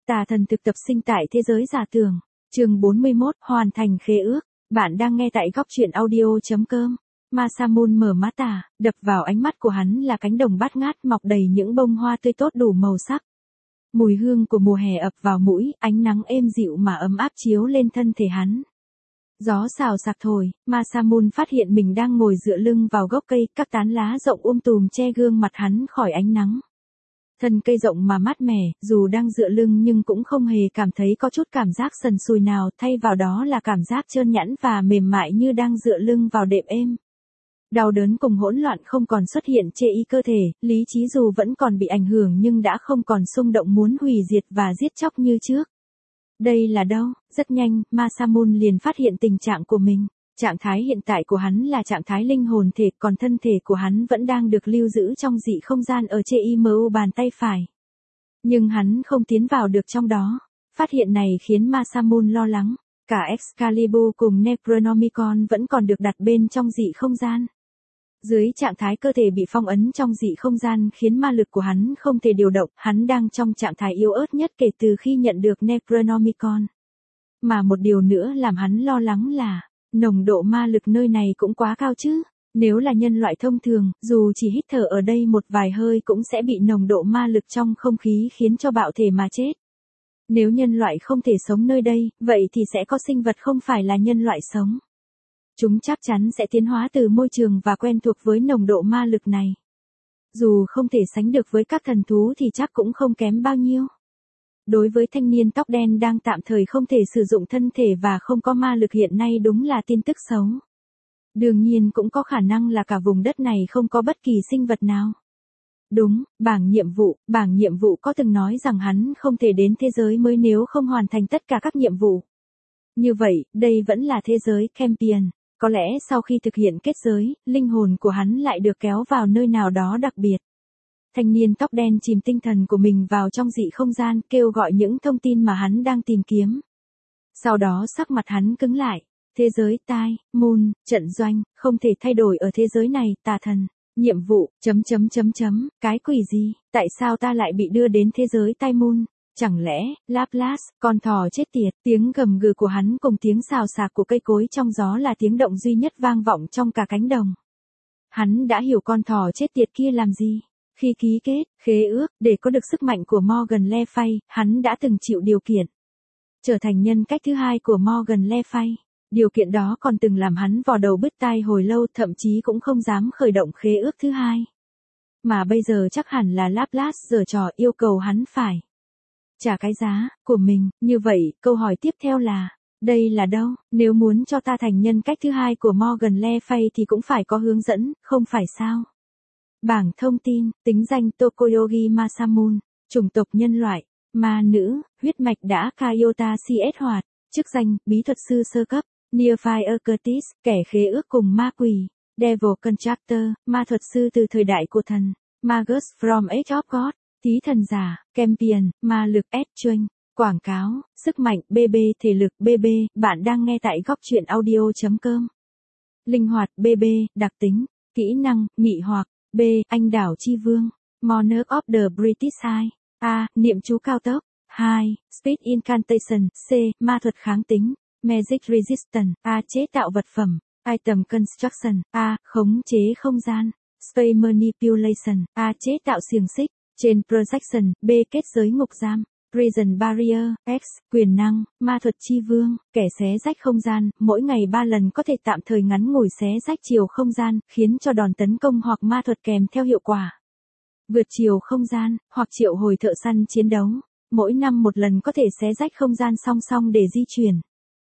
Tà thần thực tập sinh tại thế giới giả tưởng. Chương 41, hoàn thành khế ước. Bạn đang nghe tại góc truyện audio.com. Masamune mở mắt đập vào ánh mắt của hắn là cánh đồng bát ngát mọc đầy những bông hoa tươi tốt đủ màu sắc. Mùi hương của mùa hè ập vào mũi, ánh nắng êm dịu mà ấm áp chiếu lên thân thể hắn. Gió xào xạc thổi, Masamune phát hiện mình đang ngồi dựa lưng vào gốc cây, các tán lá rộng tùm che gương mặt hắn khỏi ánh nắng. Thân cây rộng mà mát mẻ, dù đang dựa lưng nhưng cũng không hề cảm thấy có chút cảm giác sần sùi nào, thay vào đó là cảm giác trơn nhẵn và mềm mại như đang dựa lưng vào đệm êm. Đau đớn cùng hỗn loạn không còn xuất hiện chê y cơ thể, lý trí dù vẫn còn bị ảnh hưởng nhưng đã không còn xung động muốn hủy diệt và giết chóc như trước. Đây là đâu? Rất nhanh, Masamune liền phát hiện tình trạng của mình. Trạng thái hiện tại của hắn là trạng thái linh hồn thể, còn thân thể của hắn vẫn đang được lưu giữ trong dị không gian ở Chimu bàn tay phải. Nhưng hắn không tiến vào được trong đó. Phát hiện này khiến Masamune lo lắng. Cả Excalibur cùng Necronomicon vẫn còn được đặt bên trong dị không gian. Dưới trạng thái cơ thể bị phong ấn trong dị không gian khiến ma lực của hắn không thể điều động, hắn đang trong trạng thái yếu ớt nhất kể từ khi nhận được Necronomicon. Mà một điều nữa làm hắn lo lắng là, nồng độ ma lực nơi này cũng quá cao chứ. Nếu là nhân loại thông thường, dù chỉ hít thở ở đây một vài hơi cũng sẽ bị nồng độ ma lực trong không khí khiến cho bạo thể mà chết. Nếu nhân loại không thể sống nơi đây, vậy thì sẽ có sinh vật không phải là nhân loại sống. Chúng chắc chắn sẽ tiến hóa từ môi trường và quen thuộc với nồng độ ma lực này. Dù không thể sánh được với các thần thú thì chắc cũng không kém bao nhiêu. Đối với thanh niên tóc đen đang tạm thời không thể sử dụng thân thể và không có ma lực hiện nay đúng là tin tức xấu. Đương nhiên cũng có khả năng là cả vùng đất này không có bất kỳ sinh vật nào. Đúng, bảng nhiệm vụ có từng nói rằng hắn không thể đến thế giới mới nếu không hoàn thành tất cả các nhiệm vụ. Như vậy, đây vẫn là thế giới Campion. Có lẽ sau khi thực hiện kết giới, linh hồn của hắn lại được kéo vào nơi nào đó đặc biệt. Thanh niên tóc đen chìm tinh thần của mình vào trong dị không gian, kêu gọi những thông tin mà hắn đang tìm kiếm. Sau đó sắc mặt hắn cứng lại. Thế giới Tai Moon, trận doanh, không thể thay đổi ở thế giới này, tà thần. Nhiệm vụ, cái quỷ gì, tại sao ta lại bị đưa đến thế giới Tai Moon? Chẳng lẽ, Laplace, con thỏ chết tiệt, tiếng gầm gừ của hắn cùng tiếng xào xạc của cây cối trong gió là tiếng động duy nhất vang vọng trong cả cánh đồng. Hắn đã hiểu con thỏ chết tiệt kia làm gì. Khi ký kết, khế ước, để có được sức mạnh của Morgan Le Fay, hắn đã từng chịu điều kiện. Trở thành nhân cách thứ hai của Morgan Le Fay. Điều kiện đó còn từng làm hắn vò đầu bứt tai hồi lâu, thậm chí cũng không dám khởi động khế ước thứ hai. Mà bây giờ chắc hẳn là Laplace giở trò yêu cầu hắn phải trả cái giá của mình. Như vậy, câu hỏi tiếp theo là, đây là đâu? Nếu muốn cho ta thành nhân cách thứ hai của Morgan Le Fay thì cũng phải có hướng dẫn, không phải sao? Bảng thông tin, tính danh Tokoyogi Masamune, chủng tộc nhân loại, ma nữ, huyết mạch đã Kaiota CS hoạt, chức danh, bí thuật sư sơ cấp, Nearfire Curtis, kẻ khế ước cùng ma quỷ, Devil Contractor, ma thuật sư từ thời đại của thần, Magus from Age of God, thí thần giả, Campion, ma lực S-Train, quảng cáo, sức mạnh BB, thể lực BB, bạn đang nghe tại góc truyện audio.com. Linh hoạt BB, đặc tính, kỹ năng, mị hoặc, B. Anh đảo chi vương, Monarch of the British Isles, A. Niệm chú cao tốc, 2. Speed Incantation, C. Ma thuật kháng tính, Magic Resistance, A. Chế tạo vật phẩm, Item Construction, A. Khống chế không gian, Space Manipulation, A. Chế tạo xiềng xích, Chain Projection, B. Kết giới ngục giam, Prison Barrier, X. Quyền năng, ma thuật chi vương, kẻ xé rách không gian, mỗi ngày 3 lần có thể tạm thời ngắn ngủi xé rách chiều không gian, khiến cho đòn tấn công hoặc ma thuật kèm theo hiệu quả. Vượt chiều không gian, hoặc triệu hồi thợ săn chiến đấu, mỗi năm một lần có thể xé rách không gian song song để di chuyển.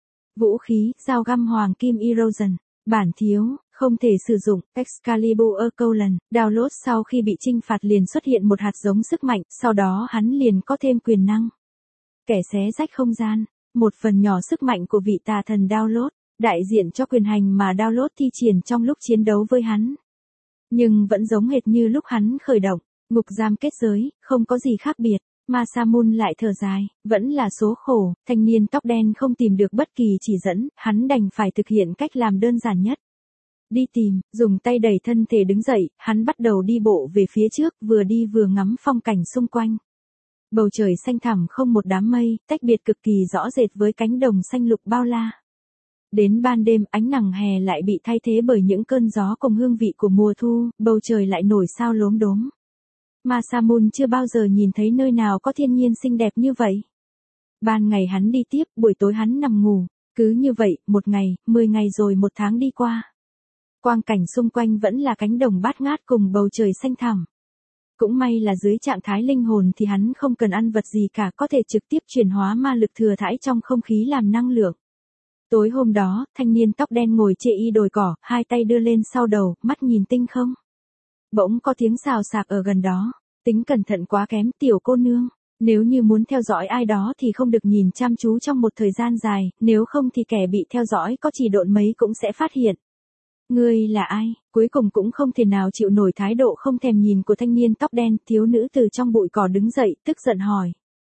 Vũ khí, dao găm hoàng kim Erosion, bản thiếu, không thể sử dụng, Excalibur Colon, download sau khi bị trinh phạt liền xuất hiện một hạt giống sức mạnh, sau đó hắn liền có thêm quyền năng. Kẻ xé rách không gian, một phần nhỏ sức mạnh của vị tà thần download, đại diện cho quyền hành mà download thi triển trong lúc chiến đấu với hắn. Nhưng vẫn giống hệt như lúc hắn khởi động, ngục giam kết giới, không có gì khác biệt. Masamune lại thở dài, vẫn là số khổ, thanh niên tóc đen không tìm được bất kỳ chỉ dẫn, hắn đành phải thực hiện cách làm đơn giản nhất. Đi tìm, dùng tay đẩy thân thể đứng dậy, hắn bắt đầu đi bộ về phía trước, vừa đi vừa ngắm phong cảnh xung quanh. Bầu trời xanh thẳm không một đám mây, tách biệt cực kỳ rõ rệt với cánh đồng xanh lục bao la. Đến ban đêm ánh nắng hè lại bị thay thế bởi những cơn gió cùng hương vị của mùa thu, bầu trời lại nổi sao lốm đốm. Masamune chưa bao giờ nhìn thấy nơi nào có thiên nhiên xinh đẹp như vậy. Ban ngày hắn đi tiếp, buổi tối hắn nằm ngủ. Cứ như vậy, 1 ngày, 10 ngày rồi 1 tháng đi qua. Quang cảnh xung quanh vẫn là cánh đồng bát ngát cùng bầu trời xanh thẳm. Cũng may là dưới trạng thái linh hồn thì hắn không cần ăn vật gì cả, có thể trực tiếp chuyển hóa ma lực thừa thãi trong không khí làm năng lượng. Tối hôm đó, thanh niên tóc đen ngồi chê y đồi cỏ, 2 tay đưa lên sau đầu, mắt nhìn tinh không. Bỗng có tiếng xào xạc ở gần đó. Tính cẩn thận quá kém, tiểu cô nương. Nếu như muốn theo dõi ai đó thì không được nhìn chăm chú trong một thời gian dài, nếu không thì kẻ bị theo dõi có chỉ độn mấy cũng sẽ phát hiện. Ngươi là ai? Cuối cùng cũng không thể nào chịu nổi thái độ không thèm nhìn của thanh niên tóc đen, thiếu nữ từ trong bụi cỏ đứng dậy, tức giận hỏi.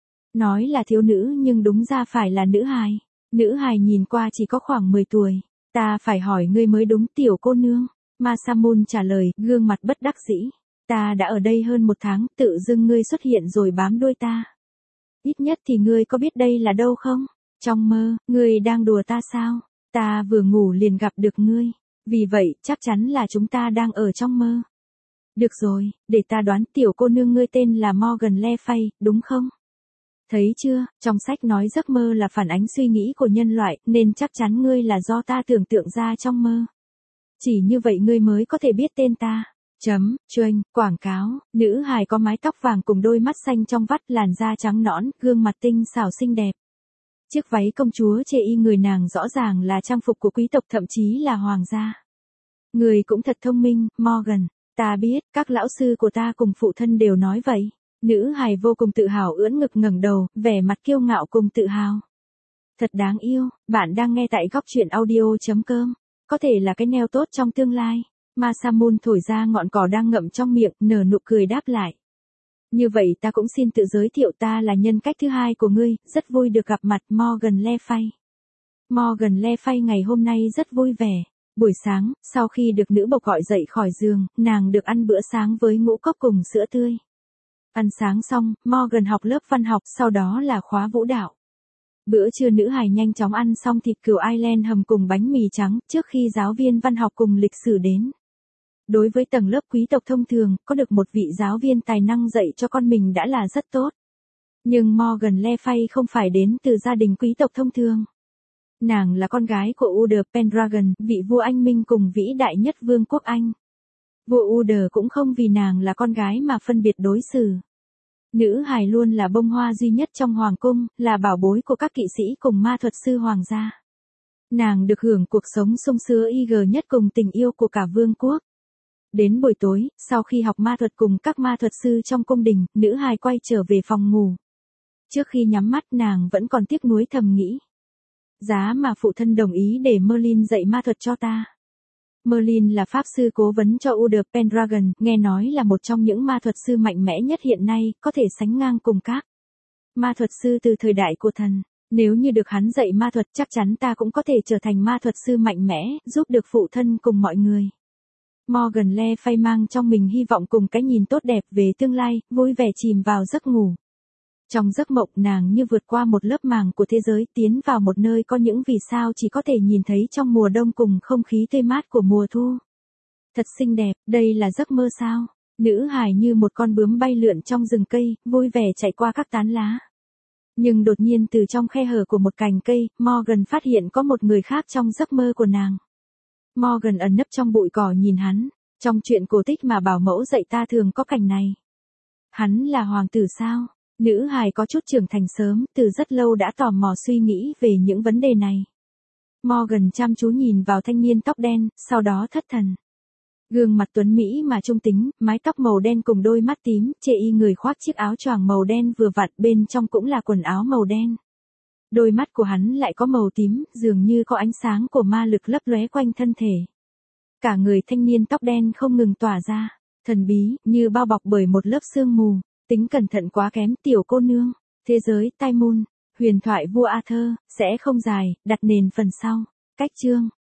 Nói là thiếu nữ nhưng đúng ra phải là nữ hài. Nữ hài nhìn qua chỉ có khoảng 10 tuổi. Ta phải hỏi ngươi mới đúng, tiểu cô nương. Masamune trả lời, gương mặt bất đắc dĩ. Ta đã ở đây hơn 1 tháng, tự dưng ngươi xuất hiện rồi bám đuôi ta. Ít nhất thì ngươi có biết đây là đâu không? Trong mơ, ngươi đang đùa ta sao? Ta vừa ngủ liền gặp được ngươi. Vì vậy, chắc chắn là chúng ta đang ở trong mơ. Được rồi, để ta đoán, tiểu cô nương ngươi tên là Morgan Le Fay, đúng không? Thấy chưa, trong sách nói giấc mơ là phản ánh suy nghĩ của nhân loại, nên chắc chắn ngươi là do ta tưởng tượng ra trong mơ. Chỉ như vậy ngươi mới có thể biết tên ta. Chuanh, quảng cáo, nữ hài có mái tóc vàng cùng đôi mắt xanh trong vắt, làn da trắng nõn, gương mặt tinh xảo xinh đẹp. Chiếc váy công chúa chê y người nàng rõ ràng là trang phục của quý tộc, thậm chí là hoàng gia. Người cũng thật thông minh, Morgan. Ta biết, các lão sư của ta cùng phụ thân đều nói vậy. Nữ hài vô cùng tự hào ưỡn ngực ngẩng đầu, vẻ mặt kiêu ngạo cùng tự hào. Thật đáng yêu, bạn đang nghe tại góc truyện audio.com. Có thể là cái neo tốt trong tương lai. Masamune thổi ra ngọn cỏ đang ngậm trong miệng, nở nụ cười đáp lại. Như vậy ta cũng xin tự giới thiệu, ta là nhân cách thứ hai của ngươi, rất vui được gặp mặt, Morgan Le Fay. Morgan Le Fay ngày hôm nay rất vui vẻ. Buổi sáng, sau khi được nữ bộc gọi dậy khỏi giường, nàng được ăn bữa sáng với ngũ cốc cùng sữa tươi. Ăn sáng xong, Morgan học lớp văn học, sau đó là khóa vũ đạo. Bữa trưa nữ hài nhanh chóng ăn xong thịt cừu Ireland hầm cùng bánh mì trắng, trước khi giáo viên văn học cùng lịch sử đến. Đối với tầng lớp quý tộc thông thường, có được một vị giáo viên tài năng dạy cho con mình đã là rất tốt. Nhưng Morgan Le Fay không phải đến từ gia đình quý tộc thông thường. Nàng là con gái của Uther Pendragon, vị vua anh minh cùng vĩ đại nhất vương quốc Anh. Vua Uther cũng không vì nàng là con gái mà phân biệt đối xử. Nữ hài luôn là bông hoa duy nhất trong hoàng cung, là bảo bối của các kỵ sĩ cùng ma thuật sư hoàng gia. Nàng được hưởng cuộc sống sung sướng nhất cùng tình yêu của cả vương quốc. Đến buổi tối, sau khi học ma thuật cùng các ma thuật sư trong cung đình, nữ hài quay trở về phòng ngủ. Trước khi nhắm mắt nàng vẫn còn tiếc nuối thầm nghĩ. Giá mà phụ thân đồng ý để Merlin dạy ma thuật cho ta. Merlin là pháp sư cố vấn cho Uther Pendragon, nghe nói là một trong những ma thuật sư mạnh mẽ nhất hiện nay, có thể sánh ngang cùng các ma thuật sư từ thời đại của thần. Nếu như được hắn dạy ma thuật, chắc chắn ta cũng có thể trở thành ma thuật sư mạnh mẽ, giúp được phụ thân cùng mọi người. Morgan Le Fay mang trong mình hy vọng cùng cái nhìn tốt đẹp về tương lai, vui vẻ chìm vào giấc ngủ. Trong giấc mộng nàng như vượt qua một lớp màng của thế giới, tiến vào một nơi có những vì sao chỉ có thể nhìn thấy trong mùa đông cùng không khí tươi mát của mùa thu. Thật xinh đẹp, đây là giấc mơ sao? Nữ hài như một con bướm bay lượn trong rừng cây, vui vẻ chạy qua các tán lá. Nhưng đột nhiên từ trong khe hở của một cành cây, Morgan phát hiện có một người khác trong giấc mơ của nàng. Morgan ẩn nấp trong bụi cỏ nhìn hắn. Trong chuyện cổ tích mà bảo mẫu dạy ta thường có cảnh này. Hắn là hoàng tử sao? Nữ hài có chút trưởng thành sớm, từ rất lâu đã tò mò suy nghĩ về những vấn đề này. Morgan chăm chú nhìn vào thanh niên tóc đen, sau đó thất thần. Gương mặt tuấn Mỹ mà trung tính, mái tóc màu đen cùng đôi mắt tím, chê y người khoác chiếc áo choàng màu đen vừa vặn, bên trong cũng là quần áo màu đen. Đôi mắt của hắn lại có màu tím, dường như có ánh sáng của ma lực lấp lóe quanh thân thể. Cả người thanh niên tóc đen không ngừng tỏa ra, thần bí, như bao bọc bởi một lớp sương mù. Tính cẩn thận quá kém, tiểu cô nương. Thế giới Tai Môn, huyền thoại vua Arthur, sẽ không dài, đặt nền phần sau. Cách chương.